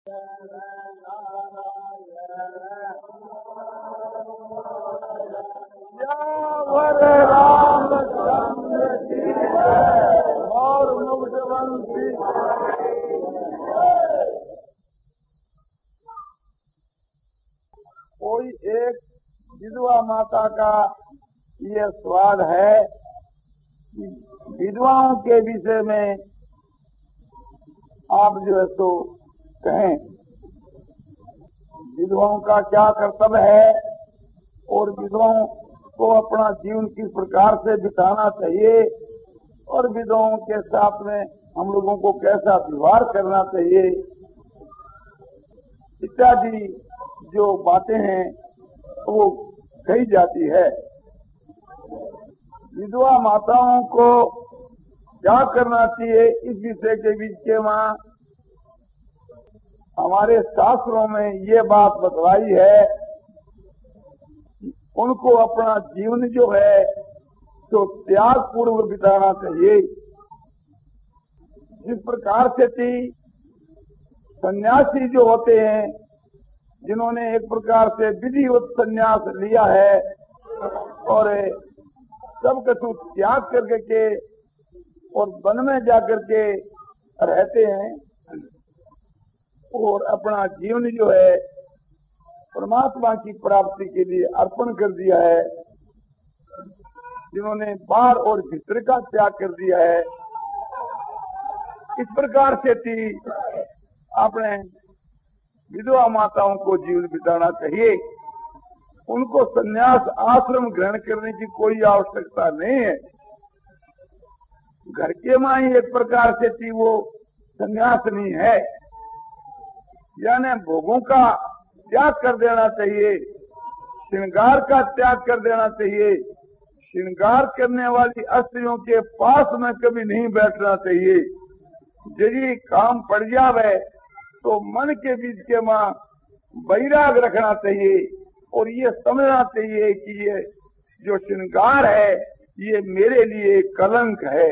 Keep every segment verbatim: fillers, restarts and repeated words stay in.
हरे रामचंद्र की और मुक्तवंशी। कोई एक विधवा माता का ये सवाल है कि विधवाओं के विषय में आप जो है तो कहें, विधवाओं का क्या कर्तव्य है और विधवाओं को अपना जीवन किस प्रकार से बिताना चाहिए और विधवाओं के साथ में हम लोगों को कैसा व्यवहार करना चाहिए इत्यादि जो बातें हैं वो कही जाती है। विधवा माताओं को क्या करना चाहिए इस विषय के बीच के वहाँ हमारे शास्त्रों में ये बात बतलाई है, उनको अपना जीवन जो है तो त्याग पूर्व बिताना चाहिए। जिस प्रकार से थी सन्यासी जो होते हैं, जिन्होंने एक प्रकार से विधिवत संन्यास लिया है और सब कुछ त्याग करके के और वन में जाकर के रहते हैं और अपना जीवन जो है परमात्मा की प्राप्ति के लिए अर्पण कर दिया है, जिन्होंने बाहर और भीतर का त्याग कर दिया है, इस प्रकार से थी अपने विधवा माताओं को जीवन बिताना चाहिए। उनको संन्यास आश्रम ग्रहण करने की कोई आवश्यकता नहीं है। घर के मां ही एक प्रकार से थी वो संन्यास नहीं है, यानी भोगों का त्याग कर देना चाहिए, श्रृंगार का त्याग कर देना चाहिए। श्रृंगार करने वाली स्त्रियों के पास में कभी नहीं बैठना चाहिए। यदि काम पड़ जावे तो मन के बीच के मां वैराग रखना चाहिए और ये समझना चाहिए कि ये जो श्रृंगार है ये मेरे लिए कलंक है।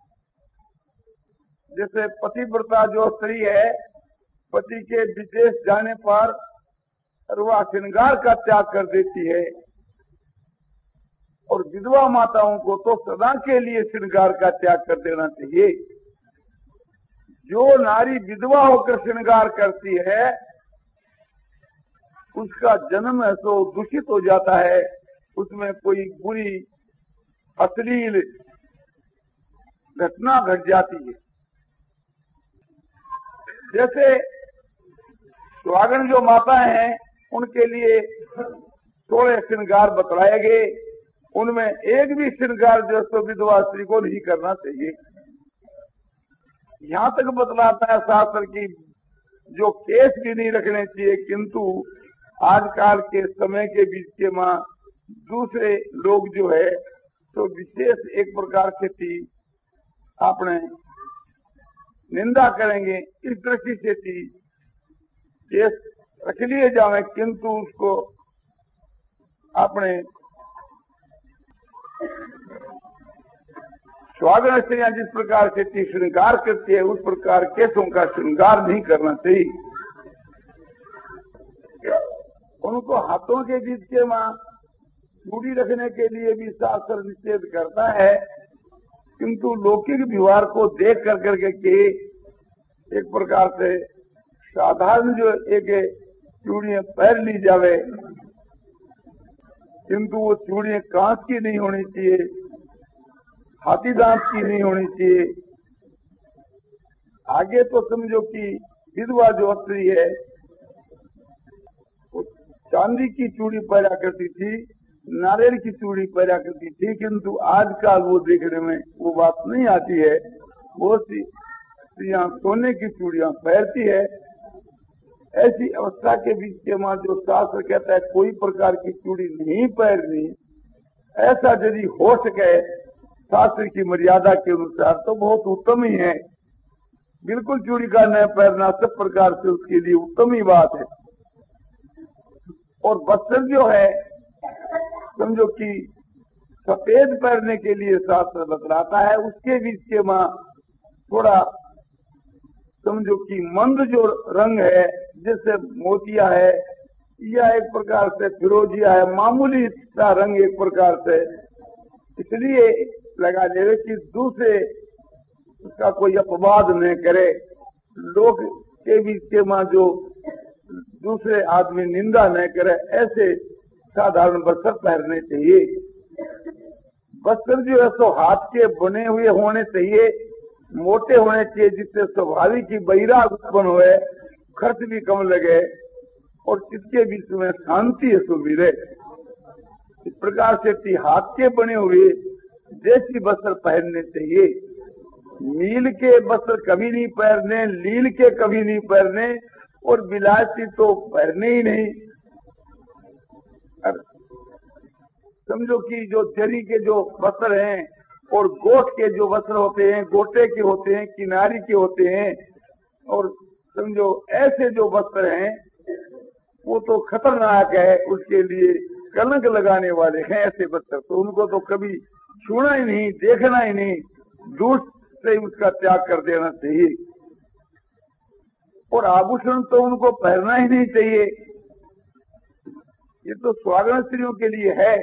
जैसे पतिव्रता जो स्त्री है, पति के विदेश जाने पर वह श्रृंगार का त्याग कर देती है और विधवा माताओं को तो सदा के लिए श्रृंगार का त्याग कर देना चाहिए। जो नारी विधवा होकर श्रृंगार करती है उसका जन्म है तो दूषित हो जाता है, उसमें कोई बुरी अश्लील घटना घट जाती है। जैसे सुहागन जो माताएं हैं उनके लिए थोड़े श्रृंगार बतलाए गए, उनमें एक भी श्रृंगार जो तो विधवा स्त्री को नहीं करना चाहिए। यहाँ तक बतलाता है शास्त्र की जो केस भी नहीं रखने चाहिए, किंतु आजकल के समय के बीच के मां दूसरे लोग जो है तो विशेष एक प्रकार से थी अपने निंदा करेंगे, इस दृष्टि से थी केस रख लिए जावे, किंतु उसको अपने सुहागन स्त्रियां जिस प्रकार से थी श्रृंगार करती है उस प्रकार केसों का श्रृंगार नहीं करना चाहिए। उनको हाथों के बीच के मां चूड़ी रखने के लिए भी शास्त्र निषेध करता है, किंतु लौकिक व्यवहार को देख कर करके के एक प्रकार से साधारण जो एक चूड़ियां पहन ली जावे, किंतु वो चूड़ियां कांच की नहीं होनी चाहिए, हाथी दांत की नहीं होनी चाहिए। आगे तो समझो कि विधवा जो स्त्री है वो चांदी की चूड़ी पहना करती थी, नारियल की चूड़ी पहना करती थी, किंतु आजकल वो देखने में वो बात नहीं आती है। बहुत सी स्त्रियां सोने की चूड़ियां पहनती है। ऐसी अवस्था के बीच के मां जो शास्त्र कहता है कोई प्रकार की चूड़ी नहीं पहननी, ऐसा यदि हो सके शास्त्र की मर्यादा के अनुसार तो बहुत उत्तम ही है। बिल्कुल चूड़ी का न पहनना सब प्रकार से उसके लिए उत्तम ही बात है। और वस्त्र जो है समझो कि सफेद पहनने के लिए शास्त्र बतलाता है, उसके बीच के मां थोड़ा समझो कि मंद जो रंग है जैसे मोतिया है या एक प्रकार से फिरोजिया है, मामूली सा रंग एक प्रकार से इसलिए लगा देवे कि दूसरे उसका कोई अपवाद न करे, लोग के बीच के मां जो दूसरे आदमी निंदा न करे, ऐसे साधारण वस्त्र पहनने चाहिए। वस्त्र जो है सो हाथ के बने हुए होने चाहिए, मोटे होने चाहिए, जिससे स्वाभाविक ही बहिराग उत्पन्न हुए, खर्च भी कम लगे और चित्त के बीच में शांति है सो मिले। इस प्रकार से हाथ के बने हुए देसी वस्त्र पहनने चाहिए। मील के वस्त्र कभी नहीं पहनने, लील के कभी नहीं पहनने और विलायती तो पहनने ही नहीं। समझो कि जो जरी के जो वस्त्र हैं और गोट के जो वस्त्र होते हैं, गोटे के होते हैं, किनारी के होते हैं, और समझो ऐसे जो वस्त्र हैं वो तो खतरनाक है, उसके लिए कलंक लगाने वाले हैं ऐसे वस्त्र, तो उनको तो कभी छूना ही नहीं, देखना ही नहीं, दूर से उसका त्याग कर देना चाहिए। और आभूषण तो उनको पहनना ही नहीं चाहिए, ये तो स्वागण स्त्रियों के लिए है।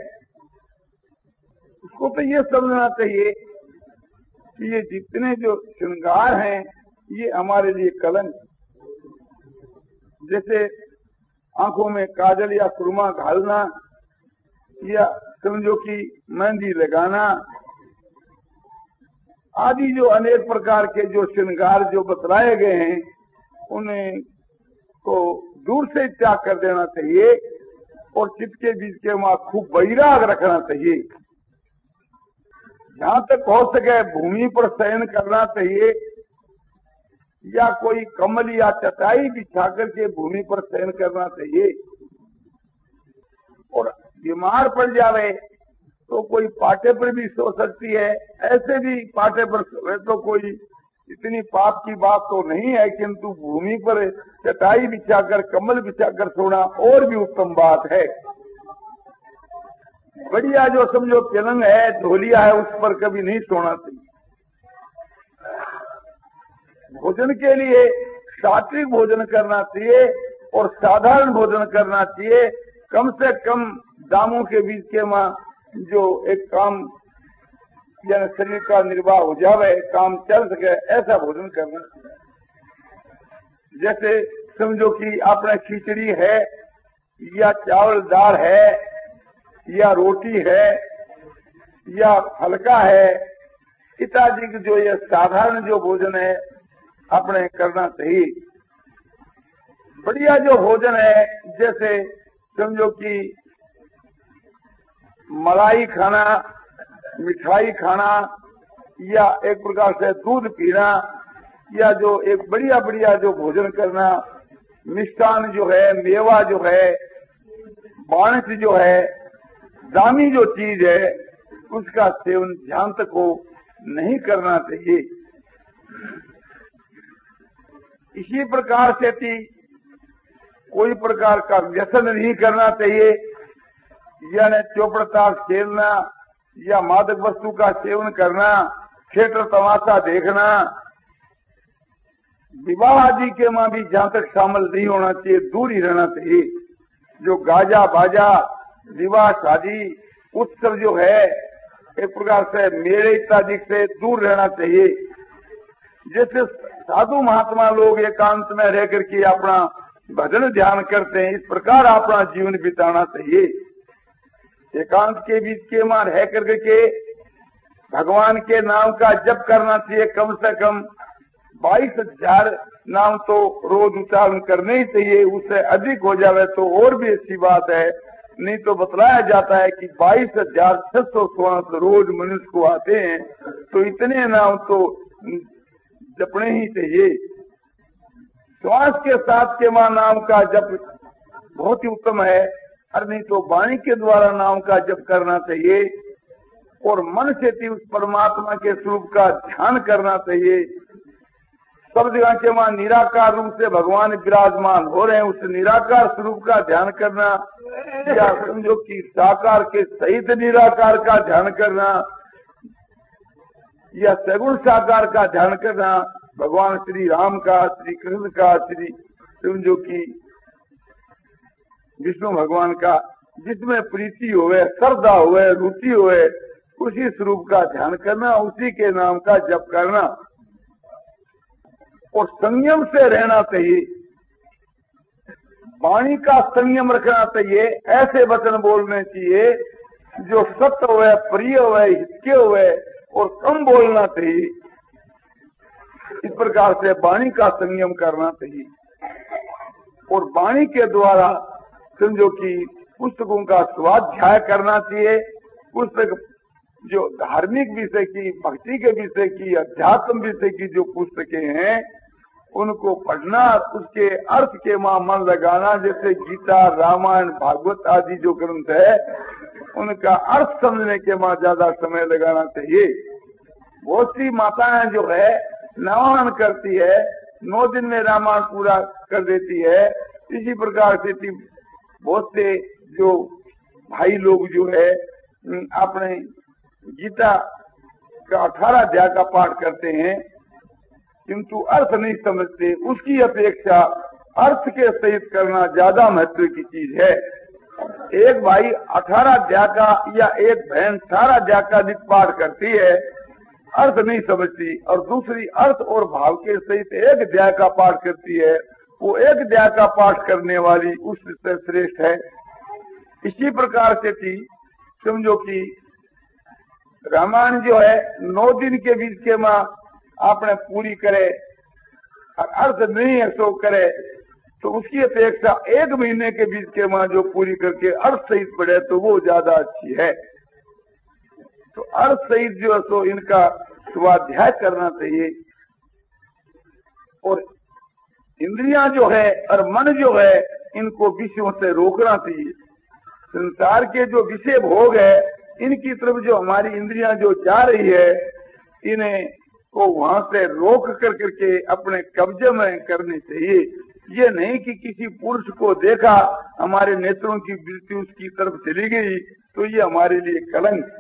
उसको तो ये समझना चाहिए कि ये जितने जो श्रृंगार हैं ये हमारे लिए कलंक, जैसे आंखों में काजल या सुरमा घालना या समझो कि मेहंदी लगाना आदि जो अनेक प्रकार के जो श्रृंगार जो बतलाए गए हैं उन्हें को दूर से त्याग कर देना चाहिए और चित्त के बीच के वहां खूब वैराग रखना चाहिए। जहां तक हो सके भूमि पर शयन करना चाहिए या कोई कम्बल या चटाई बिछा करके भूमि पर शयन करना चाहिए। और बीमार पड़ जावे तो कोई पाटे पर भी सो सकती है, ऐसे भी पाटे पर सोए तो कोई इतनी पाप की बात तो नहीं है, किंतु भूमि पर चटाई बिछाकर कम्बल बिछाकर सोना और भी उत्तम बात है। बढ़िया जो समझो पलंग है, ढोलिया है, उस पर कभी नहीं सोना चाहिए। भोजन के लिए सात्विक भोजन करना चाहिए और साधारण भोजन करना चाहिए। कम से कम दामों के बीच के मां जो एक काम यानी शरीर का निर्वाह हो जावे, काम चल सके, ऐसा भोजन करना चाहिए। जैसे समझो कि अपने खिचड़ी है या चावल दाल है या रोटी है या हल्का है, इत्यादि जो ये साधारण जो भोजन है अपने करना चाहिए। बढ़िया जो भोजन है जैसे समझो कि मलाई खाना, मिठाई खाना या एक प्रकार से दूध पीना या जो एक बढ़िया बढ़िया जो भोजन करना, मिष्टान जो है, मेवा जो है, बाणस जो है, दामी जो चीज है, उसका सेवन ध्यान तक को नहीं करना चाहिए। इसी प्रकार से थी कोई प्रकार का व्यसन नहीं करना चाहिए, यानी चौपड़ता खेलना या मादक वस्तु का सेवन करना, थिएटर तमाशा देखना, विवाह आदि के मां भी जहां तक शामिल नहीं होना चाहिए, दूर ही रहना चाहिए। जो गाजा बाजा, विवाह शादी, उत्सव जो है, एक प्रकार से मेले इत्यादि से दूर रहना चाहिए। जैसे साधु महात्मा लोग एकांत में रह करके अपना भजन ध्यान करते हैं, इस प्रकार अपना जीवन बिताना चाहिए। एकांत के बीच के मां रह करके भगवान के नाम का जप करना चाहिए। कम से कम बाईस हजार नाम तो रोज उच्चारण करने ही चाहिए, उससे अधिक हो जावे तो और भी अच्छी बात है। नहीं तो बतलाया जाता है कि बाईस हजार छह सौ सोलह रोज मनुष्य को आते हैं, तो इतने नाम तो जपने ही चाहिए। श्वास के साथ के मां नाम का जप बहुत ही उत्तम है, और नहीं तो वाणी के द्वारा नाम का जप करना चाहिए और मन से भी उस परमात्मा के स्वरूप का ध्यान करना चाहिए। सब जगह के मां निराकार रूप से भगवान विराजमान हो रहे हैं, उस निराकार स्वरूप का ध्यान करना, या समझो कि साकार के सहित निराकार का ध्यान करना या सगुण साकार का ध्यान करना, भगवान श्री राम का, श्री कृष्ण का, श्री समझो की विष्णु भगवान का, जिसमें प्रीति होवे, श्रद्धा होवे, रुचि होवे, उसी स्वरूप का ध्यान करना, उसी के नाम का जप करना और संयम से रहना चाहिए। वाणी का संयम रखना चाहिए, ऐसे वचन बोलने चाहिए जो सत्य हुए, प्रिय हुए, हितके हुए और कम बोलना चाहिए। इस प्रकार से वाणी का संयम करना चाहिए और वाणी के द्वारा समझो कि पुस्तकों का स्वाध्याय करना चाहिए। पुस्तक जो धार्मिक विषय की, भक्ति के विषय की, अध्यात्म विषय की जो पुस्तकें हैं उनको पढ़ना, उसके अर्थ के मां मन लगाना। जैसे गीता, रामायण, भागवत आदि जो ग्रंथ है उनका अर्थ समझने के मां ज्यादा समय लगाना चाहिए। बहुत सी माताएं जो है नवान करती है, नौ दिन में रामायण पूरा कर देती है। इसी प्रकार से बहुत से जो भाई लोग जो है अपने गीता का अठारह अध्याय का पाठ करते हैं किंतु अर्थ नहीं समझते। उसकी अपेक्षा अर्थ के सहित करना ज्यादा महत्व की चीज है। एक भाई अठारह अध्याय का या एक बहन अठारह अध्याय का नित्य पाठ करती है, अर्थ नहीं समझती, और दूसरी अर्थ और भाव के सहित एक अध्याय का पाठ करती है, वो एक अध्याय का पाठ करने वाली उससे श्रेष्ठ है। इसी प्रकार से थी समझो कि रामायण जो है नौ दिन के बीच के मां आपने पूरी करे और अर्थ नहीं है सो करे, तो उसकी अपेक्षा एक महीने के बीच के मां जो पूरी करके अर्थ सहित पढ़े तो वो ज्यादा अच्छी है। तो अर्थ सहित जो है सो इनका स्वाध्याय करना चाहिए। और इंद्रियां जो है और मन जो है इनको विषयों से रोकना चाहिए। संसार के जो विषय भोग है इनकी तरफ जो हमारी इंद्रियां जो जा रही है, इन्हें को वहां से रोक कर करके अपने कब्जे में करनी चाहिए। ये नहीं कि किसी पुरुष को देखा, हमारे नेत्रों की दृष्टि उसकी तरफ चली गई तो ये हमारे लिए कलंक।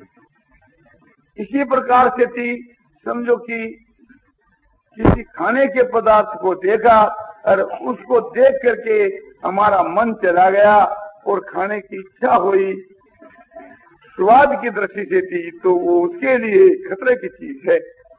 इसी प्रकार से थी समझो कि किसी खाने के पदार्थ को देखा और उसको देख करके हमारा मन चला गया और खाने की इच्छा हुई, स्वाद की दृष्टि से थी, तो वो उसके लिए खतरे की चीज है।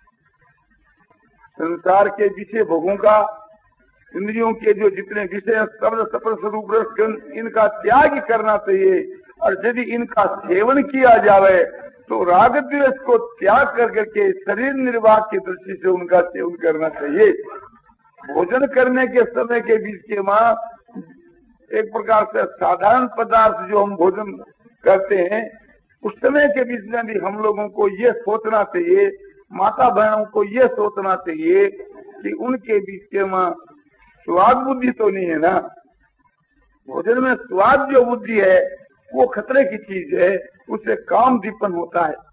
संसार के विषय भोगों का, इंद्रियों के जो जितने विषय शब्द स्पर्श रूप रस इनका त्याग करना चाहिए। और यदि इनका सेवन किया जाए तो राग द्वेष को त्याग कर करके शरीर निर्वाह की दृष्टि से उनका सेवन करना चाहिए। भोजन करने के समय के बीच के मां एक प्रकार से साधारण पदार्थ जो हम भोजन करते हैं उस समय के बीच में भी हम लोगों को ये सोचना चाहिए, माता बहनों को ये सोचना चाहिए कि उनके बीच के मां स्वाद बुद्धि तो नहीं है ना। भोजन में स्वाद जो बुद्धि है वो खतरे की चीज है, उससे काम दीपन होता है।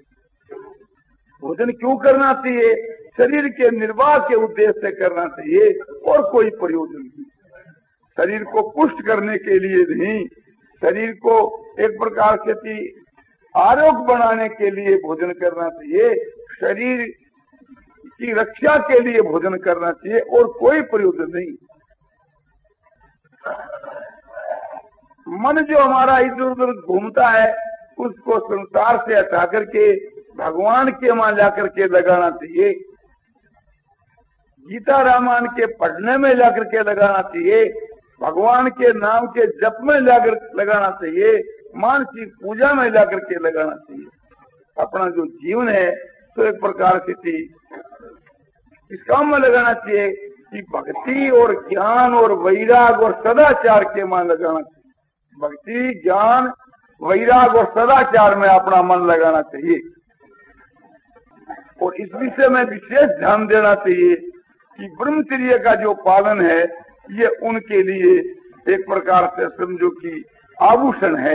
भोजन क्यों करना चाहिए? शरीर के निर्वाह के उद्देश्य से करना चाहिए और कोई प्रयोजन नहीं। शरीर को पुष्ट करने के लिए नहीं, शरीर को एक प्रकार से आरोग्य बनाने के लिए भोजन करना चाहिए, शरीर की रक्षा के लिए भोजन करना चाहिए और कोई प्रयोजन नहीं। मन जो हमारा इधर उधर घूमता है उसको संसार से हटा करके भगवान के वहां जाकर के लगाना चाहिए। गीता रामायण के पढ़ने में जाकर के लगाना चाहिए, भगवान के नाम के जप में जाकर लगाना चाहिए, मानसिक पूजा में जाकर के लगाना चाहिए। अपना जो जीवन है तो एक प्रकार से थी इस काम में लगाना चाहिए कि भक्ति और ज्ञान और वैराग और सदाचार के मान लगाना चाहिए। भक्ति, ज्ञान, वैराग और सदाचार में अपना मन लगाना चाहिए और इस विषय में विशेष ध्यान देना चाहिए कि ब्रह्मचर्य का जो पालन है ये उनके लिए एक प्रकार से समझो कि आभूषण है।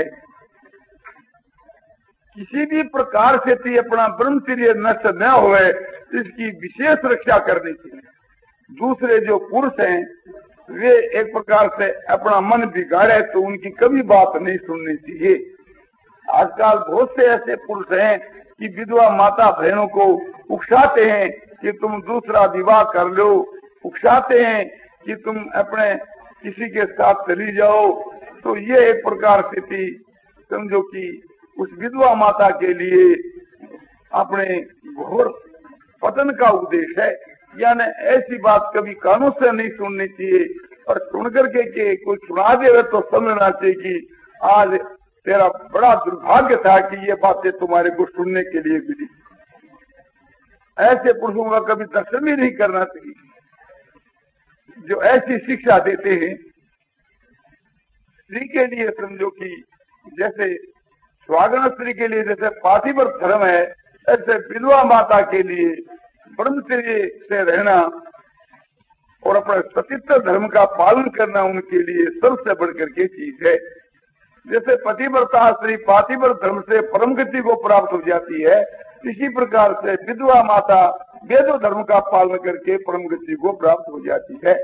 किसी भी प्रकार से थी अपना ब्रह्मचर्य नष्ट न होए इसकी विशेष रक्षा करनी चाहिए। दूसरे जो पुरुष हैं वे एक प्रकार से अपना मन बिगाड़े तो उनकी कभी बात नहीं सुननी चाहिए। आजकल बहुत से ऐसे पुरुष हैं कि विधवा माता बहनों को उकसाते हैं कि तुम दूसरा विवाह कर लो, उकसाते हैं कि तुम अपने किसी के साथ चली जाओ। तो ये एक प्रकार से थी, समझो कि उस विधवा माता के लिए अपने घोर पतन का उपदेश है। यानी ऐसी बात कभी कानों से नहीं सुननी चाहिए, और सुन करके के कोई सुना दे तो समझना चाहिए कि आज तेरा बड़ा दुर्भाग्य था कि ये बातें तुम्हारे को सुनने के लिए मिली। ऐसे पुरुषों का कभी दर्शन भी नहीं करना चाहिए जो ऐसी शिक्षा देते हैं। स्त्री के लिए समझो कि जैसे स्वागण स्त्री के लिए जैसे पार्थिव धर्म है, ऐसे विधवा माता के लिए ब्रह्मचर्य से रहना और अपने सतीत्व धर्म का पालन करना उनके लिए सबसे बढ़कर के चीज है। जैसे पतिव्रता स्त्री पार्थिव धर्म से परम गति को प्राप्त हो जाती है, इसी प्रकार से विधवा माता वेदो धर्म का पालन करके परम गति को प्राप्त हो जाती है।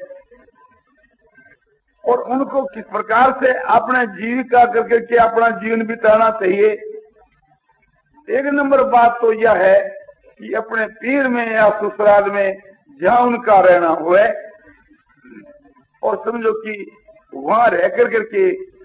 और उनको किस प्रकार से अपने जीविका करके के अपना जीवन बिताना चाहिए। एक नंबर बात तो यह है कि अपने पीर में या ससुराल में जहाँ उनका रहना हुए, और समझो कि वहां रह कर करके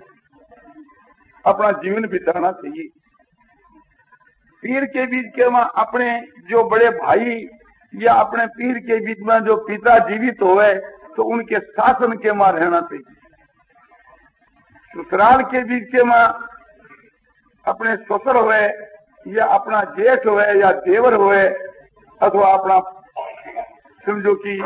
अपना जीवन बिताना चाहिए। पीर के बीच के वहां अपने जो बड़े भाई या अपने पीर के बीच में जो पिता जीवित हुए तो उनके शासन के वहां रहना चाहिए। ससुराल के बीच के वहां अपने ससुर हुए या अपना जेठ हुए या देवर हुए अथवा अपना समझो कि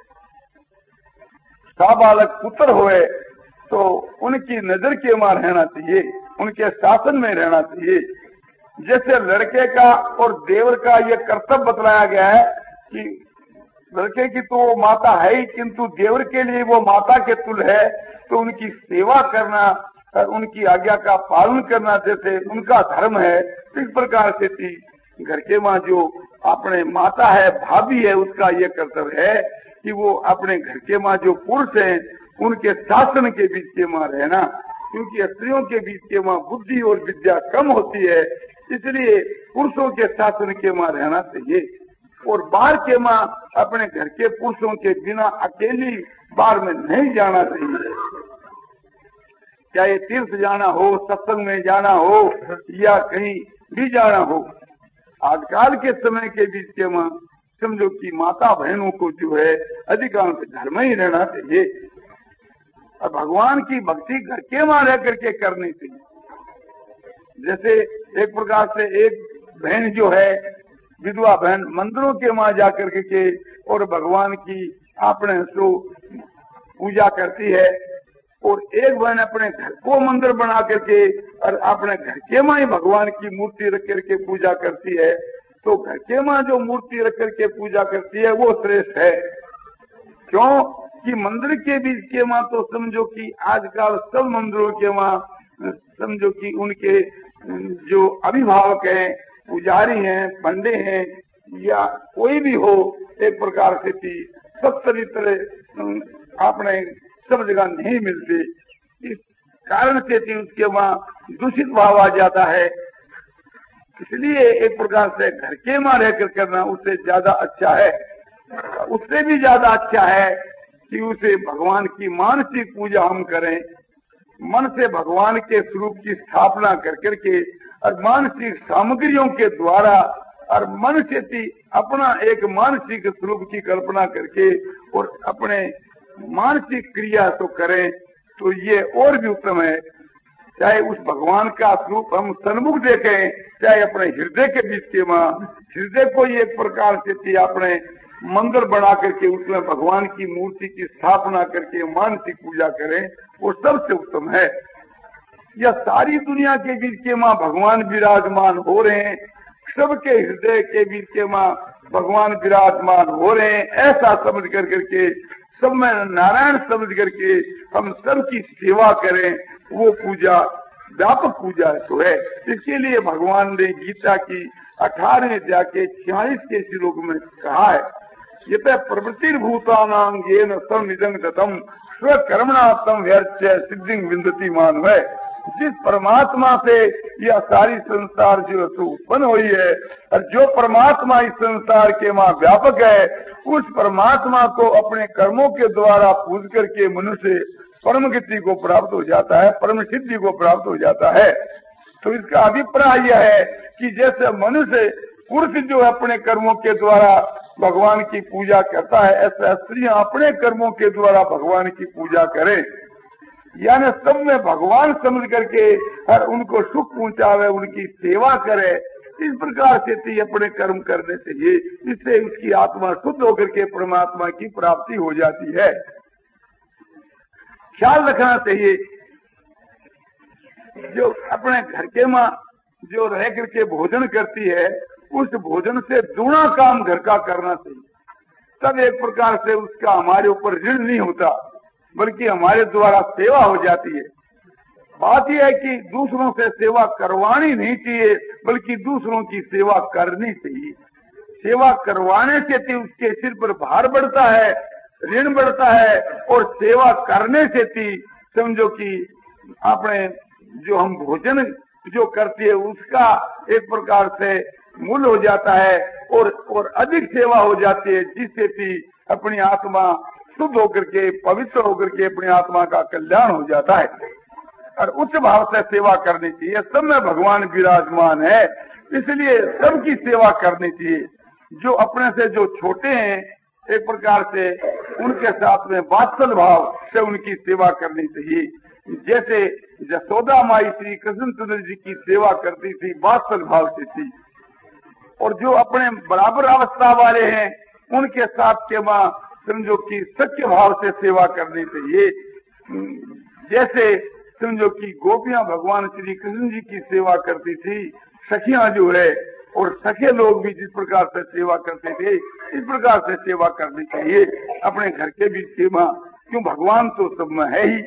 साबालक पुत्र हुए तो उनकी नजर के वहां रहना चाहिए, उनके शासन में रहना चाहिए। जैसे लड़के का और देवर का यह कर्तव्य बतलाया गया है कि लड़के की तो वो माता है ही, किंतु देवर के लिए वो माता के तुल है, तो उनकी सेवा करना और उनकी आज्ञा का पालन करना जैसे उनका धर्म है, इस प्रकार से थी घर के वहां जो अपने माता है, भाभी है, उसका ये कर्तव्य है कि वो अपने घर के वहां जो पुरुष हैं उनके शासन के बीच के वहां रहना, क्योंकि स्त्रियों के बीच के वहां बुद्धि और विद्या कम होती है, इसलिए पुरुषों के शासन के वहां रहना चाहिए। और बाहर के वहां अपने घर के पुरुषों के बिना अकेली बाहर में नहीं जाना चाहिए, चाहे तीर्थ जाना हो, सत्संग में जाना हो या कहीं भी जाना हो। आजकल के समय के बीच के वहां समझो कि माता बहनों को जो है अधिकांश घर में ही रहना चाहिए और भगवान की भक्ति घर के वहां रह करके करनी चाहिए। जैसे एक प्रकार से एक बहन जो है विधवा बहन मंदिरों के वहां जाकर के और भगवान की अपने सो पूजा करती है, और एक बहन अपने घर को मंदिर बना करके और अपने घर के वहां ही भगवान की मूर्ति रख करके पूजा करती है। तो घर के वहां जो मूर्ति रख करके पूजा करती है वो श्रेष्ठ है। क्यों कि मंदिर के बीच के वहां तो समझो कि आजकल सब मंदिरों के वहां समझो कि उनके जो अभिभावक हैं, पुजारी हैं, पंडे हैं या कोई भी हो, एक प्रकार से थी सब चरित्र आपने सब जगह नहीं मिलते, इस कारण से थी उसके वहां दूषित भाव आ जाता है। इसलिए एक प्रकार से घर के वहां रहकर करना उससे ज्यादा अच्छा है। उससे भी ज्यादा अच्छा है कि उसे भगवान की मानसिक पूजा हम करें, मन से भगवान के स्वरूप की स्थापना कर करके और मानसिक सामग्रियों के द्वारा और मन से अपना एक मानसिक स्वरूप की कल्पना करके और अपने मानसिक क्रिया तो करें तो ये और भी उत्तम है। चाहे उस भगवान का स्वरूप हम सन्मुख देखें, चाहे अपने हृदय के बीच के वहां हृदय को एक प्रकार से अपने मंदिर बना करके उसमें भगवान की मूर्ति की स्थापना करके मानसिक पूजा करें, वो सबसे उत्तम है। यह सारी दुनिया के बीच के वहां भगवान विराजमान हो रहे हैं, सबके हृदय के बीच के वहां भगवान विराजमान हो रहे हैं, ऐसा समझ कर करके सब में नारायण समझ करके हम सबकी सेवा करें, वो पूजा व्यापक पूजा तो है। इसके लिए भगवान ने गीता की अठारहवें अध्याय के छियालीस के श्लोक में कहा है, ये प्रवृत्ति भूतानां येन तम निजं गतम स्वकर्मणा तम व्यर्च्य सिद्धिं विन्दति मानव। जिस परमात्मा से यह सारी संसार जो उत्पन्न हुई है और जो परमात्मा इस संसार के वहाँ व्यापक है, उस परमात्मा को अपने कर्मों के द्वारा पूज करके मनुष्य परम गति को प्राप्त हो जाता है, परम सिद्धि को प्राप्त हो जाता है। तो इसका अभिप्राय यह है कि जैसे मनुष्य पुरुष जो अपने कर्मों के द्वारा भगवान की पूजा करता है, ऐसा स्त्रियां अपने कर्मों के द्वारा भगवान की पूजा करें, यानी सब में भगवान समझ करके हर उनको सुख पहुंचावे, उनकी सेवा करे। इस प्रकार से अपने कर्म करने चाहिए, इससे उसकी आत्मा शुद्ध होकर के परमात्मा की प्राप्ति हो जाती है। ख्याल रखना चाहिए, जो अपने घर के माँ जो रह करके भोजन करती है, उस भोजन से दूना काम घर का करना चाहिए, तब एक प्रकार से उसका हमारे ऊपर ऋण नहीं होता, बल्कि हमारे द्वारा सेवा हो जाती है। बात यह है कि दूसरों से सेवा करवानी नहीं चाहिए, बल्कि दूसरों की सेवा करनी चाहिए। सेवा करवाने से तो उसके सिर पर भार बढ़ता है, ऋण बढ़ता है, और सेवा करने से भी समझो कि अपने जो हम भोजन जो करते हैं उसका एक प्रकार से मूल हो जाता है, और और अधिक सेवा हो जाती है, जिससे भी अपनी आत्मा शुद्ध होकर के पवित्र होकर के अपनी आत्मा का कल्याण हो जाता है। और उच्च भाव से सेवा करनी चाहिए। सब में भगवान विराजमान है, इसलिए सबकी सेवा करनी चाहिए। जो अपने से जो छोटे हैं, एक प्रकार से उनके साथ में वात्सल भाव से उनकी सेवा करनी चाहिए। जैसे यशोदा माई श्री कृष्णचंद्र जी की सेवा करती थी, वात्सल भाव से थी, और जो अपने बराबर अवस्था वाले हैं उनके साथ के माँ समझो कि सच्चे भाव से सेवा करनी चाहिए। जैसे समझो कि गोपियां भगवान श्री कृष्ण जी की सेवा करती थी, सखियां जो है, और सखे लोग भी जिस प्रकार से सेवा करते थे, इस प्रकार से सेवा करनी चाहिए अपने घर के बीच के माँ, क्यों भगवान तो सब में है ही।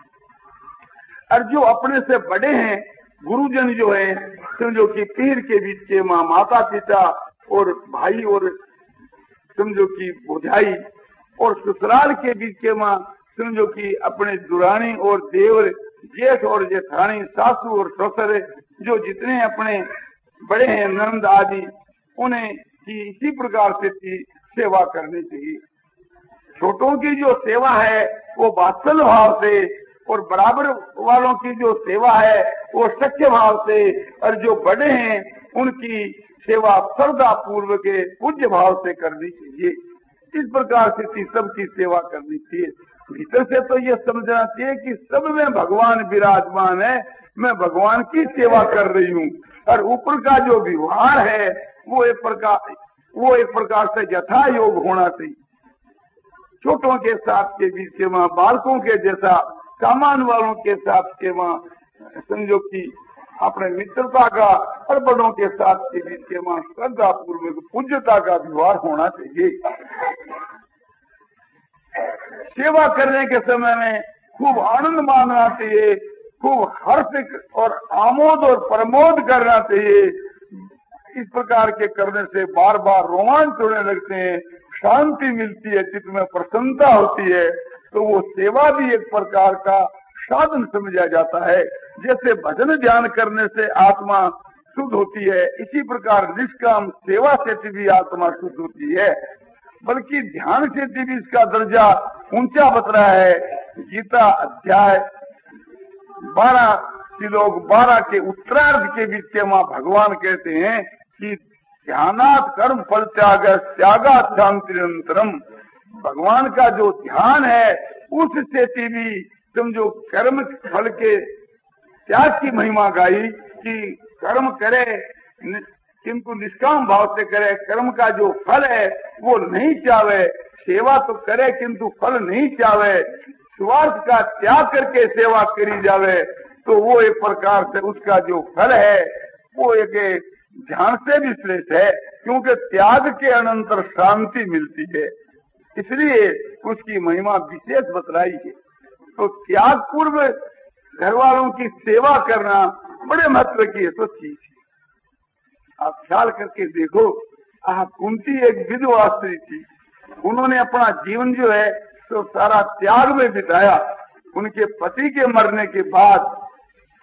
और जो अपने से बड़े हैं, गुरुजन जो है, समझो कि पीर के बीच के माँ, माता पिता और भाई और समझो कि बुझाई, और ससुराल के बीच के माँ समझो कि अपने दुरानी और देवर, जेठ और जेठानी, सासू और ससुर, जो जितने अपने बड़े हैं नंद आदि, उन्हें की इसी प्रकार से सेवा करनी चाहिए। छोटों की जो सेवा है वो वात्सल भाव से, और बराबर वालों की जो सेवा है वो सच्चे भाव से, और जो बड़े हैं उनकी सेवा श्रद्धा पूर्वक पूज्य भाव से करनी चाहिए। इस प्रकार से सबकी सेवा करनी चाहिए। भीतर से तो ये समझना चाहिए कि सब में भगवान विराजमान है, मैं भगवान की सेवा कर रही हूँ, और ऊपर का जो व्यवहार है वो एक प्रकार वो एक प्रकार से यथा योग होना चाहिए। छोटों के साथ के बीच के वहाँ, बालकों के जैसा, सामान वालों के साथ के वहाँ समझो कि अपने मित्रता का, और बड़ों के साथ के बीच के वहाँ श्रद्धा पूर्वक पूज्यता का व्यवहार होना चाहिए। सेवा करने के समय में खूब आनंद मानना चाहिए, खूब हर्ष और आमोद और प्रमोद करना चाहिए। इस प्रकार के करने से बार बार रोमांच होने लगते हैं, शांति मिलती है, चित्त में प्रसन्नता होती है, तो वो सेवा भी एक प्रकार का साधन समझा जाता है। जैसे भजन ध्यान करने से आत्मा शुद्ध होती है, इसी प्रकार निष्काम सेवा से भी आत्मा शुद्ध होती है। बल्कि ध्यान से भी इसका दर्जा ऊंचा बत रहा है। गीता अध्याय बारह श्लोक बारह के उत्तरार्ध के बीच के वहाँ भगवान कहते हैं कि ध्यानात् कर्म फल त्याग त्यागात् शांति निरंतरम। भगवान का जो ध्यान है उससे भी समझो कर्म फल के त्याग की महिमा गाई, कि कर्म करे किंतु निष्काम भाव से करे, कर्म का जो फल है वो नहीं चाहे, सेवा तो करे किंतु फल नहीं चाहे, स्वार्थ का त्याग करके सेवा करी जावे, तो वो एक प्रकार से उसका जो फल है वो एक ध्यान से भी श्रेष्ठ है, क्योंकि त्याग के अनंतर शांति मिलती है, इसलिए उसकी महिमा विशेष बतलाई है। तो त्याग पूर्व घर वालों की सेवा करना बड़े महत्व की है तो चीज है। आप ख्याल करके देखो, आप कुंती एक विधवा स्त्री थी, उन्होंने अपना जीवन जो है तो सारा त्याग में बिताया। उनके पति के मरने के बाद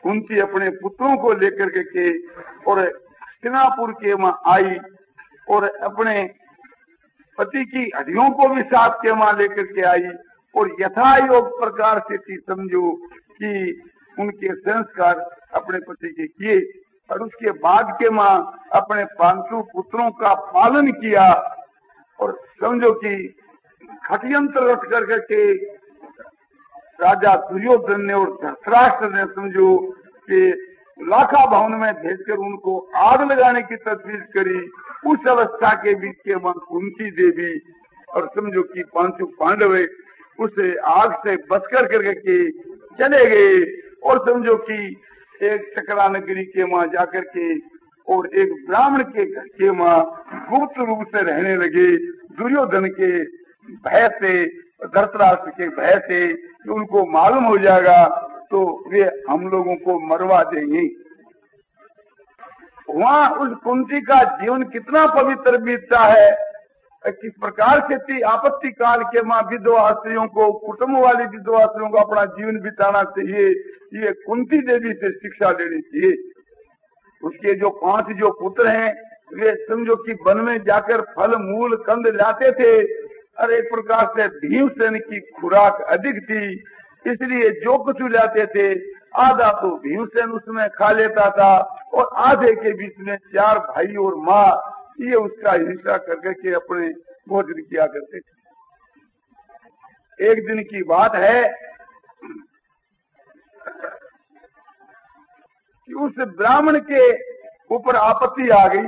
कुंती अपने पुत्रों को लेकर के, के और हस्तिनापुर के वहां आई और अपने पति की हड्डियों को भी साथ के वहां लेकर के आई और यथायोग प्रकार से थी, समझो कि उनके संस्कार अपने पति के किए और उसके बाद के मां अपने पांचों पुत्रों का पालन किया और समझो कि खटयंत्र रट कर करके राजा दुर्योधन ने और धृतराष्ट्र ने समझो कि लाखा भवन में भेजकर उनको आग लगाने की तजवीज करी। उस अवस्था के बीच के मां कुंती देवी और समझो कि पांचों पांडव उसे आग से बच कर करके चले गए और समझो कि एक चकरा नगरी के मां जाकर के और एक ब्राह्मण के घर के मां गुप्त रूप से रहने लगे। दुर्योधन के भय से, धृतराष्ट्र के भय से कि उनको मालूम हो जाएगा तो वे हम लोगों को मरवा देंगे। वहाँ उस कुंती का जीवन कितना पवित्र बीतता है, किस प्रकार से थी आपत्ति काल के मां विधवा स्त्रियों को, कुटुंब वाली विधवा स्त्रियों को अपना जीवन बिताना चाहिए, ये कुंती देवी से शिक्षा लेनी चाहिए। उसके जो पांच जो पुत्र हैं वे समझो कि वन में जाकर फल मूल कंद लाते थे और एक प्रकार से भीमसेन की खुराक अधिक थी, इसलिए जो कुछ लाते थे आधा तो भीमसेन उसमें खा लेता था और आधे के बीच में चार भाई और माँ ये उसका हिस्सा करके के अपने भोजन किया करते थे। एक दिन की बात है कि उस ब्राह्मण के ऊपर आपत्ति आ गई।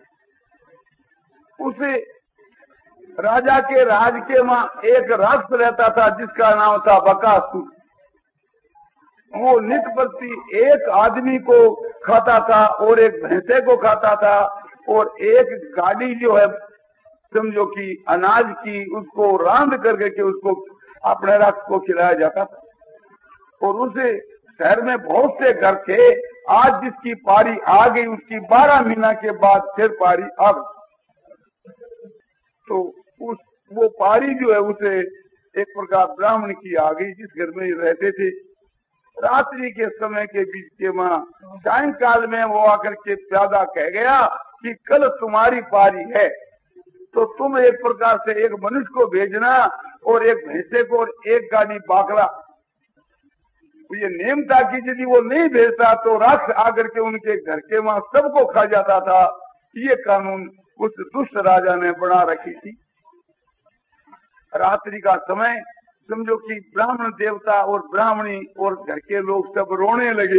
उसे राजा के राज के वहां एक राक्षस रहता था जिसका नाम था बकासुर। वो नित प्रति एक आदमी को खाता था और एक भैंसे को खाता था और एक गाड़ी जो है समझो कि अनाज की उसको रांध करके के उसको अपने राक्षस को खिलाया जाता था। और उसे शहर में बहुत से घर थे। आज जिसकी पारी आ गई उसकी बारह महीना के बाद फिर पारी आ गई। तो उस वो पारी जो है उसे एक प्रकार ब्राह्मण की आ गई जिस घर में रहते थे। रात्रि के समय के बीच के मां सायंकाल में वो आकर के प्यादा कह गया कि कल तुम्हारी पारी है तो तुम एक प्रकार से एक मनुष्य को भेजना और एक भैंसे को और एक गाड़ी बाकरा। ये नेम था कि यदि वो नहीं भेजता तो राक्षस आकर के उनके घर के वहां सबको खा जाता था। ये कानून उस दुष्ट राजा ने बना रखी थी। रात्रि का समय समझो कि ब्राह्मण देवता और ब्राह्मणी और घर के लोग सब रोने लगे।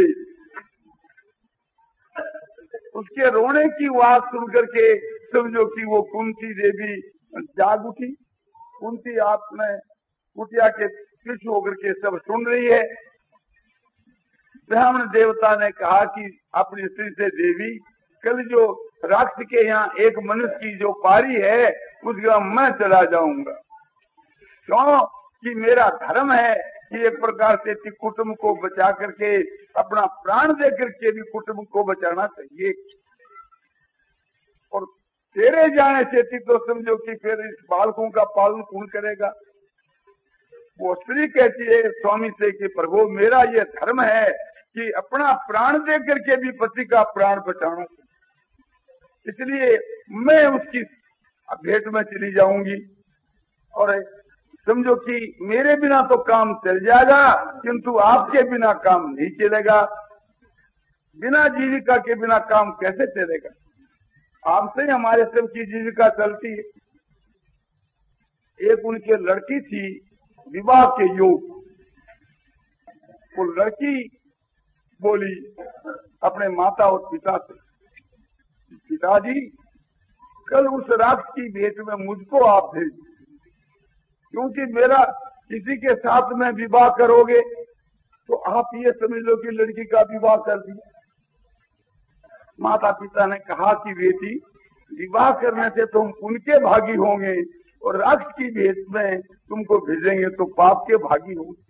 उसके रोने की आवाज सुन करके समझो कि वो कुंती देवी जाग उठी। कुंती आपने कुटिया के पीछे होकर के सब सुन रही है। ब्राह्मण देवता ने कहा कि अपनी स्त्री से देवी कल जो राक्षस के यहाँ एक मनुष्य की जो पारी है उसका मैं चला जाऊंगा, क्यों कि मेरा धर्म है कि एक प्रकार से कुटुंब को बचा करके अपना प्राण दे करके भी कुटुंब को बचाना चाहिए। और तेरे जाने से तो समझो कि फिर इस बालकों का पालन कौन करेगा। वो स्त्री कहती है स्वामी से कि प्रभु मेरा ये धर्म है कि अपना प्राण दे करके भी पति का प्राण बचाना, इसलिए मैं उसकी भेंट में चली जाऊंगी। और समझो कि मेरे बिना तो काम चल जाएगा किंतु आपके बिना काम नहीं चलेगा। बिना जीविका के बिना काम कैसे चलेगा? आपसे ही हमारे सबकी जीविका चलती है। एक उनके लड़की थी विवाह के योग। वो लड़की बोली अपने माता और पिता से, पिताजी कल उस रात की भेंट में मुझको आप भेज, क्योंकि मेरा किसी के साथ में विवाह करोगे तो आप ये समझ लो कि लड़की का विवाह कर दिया। माता पिता ने कहा कि बेटी विवाह करने से तुम उनके भागी होंगे और राक्षस की भेंट में तुमको भेजेंगे तो पाप के भागी होंगे।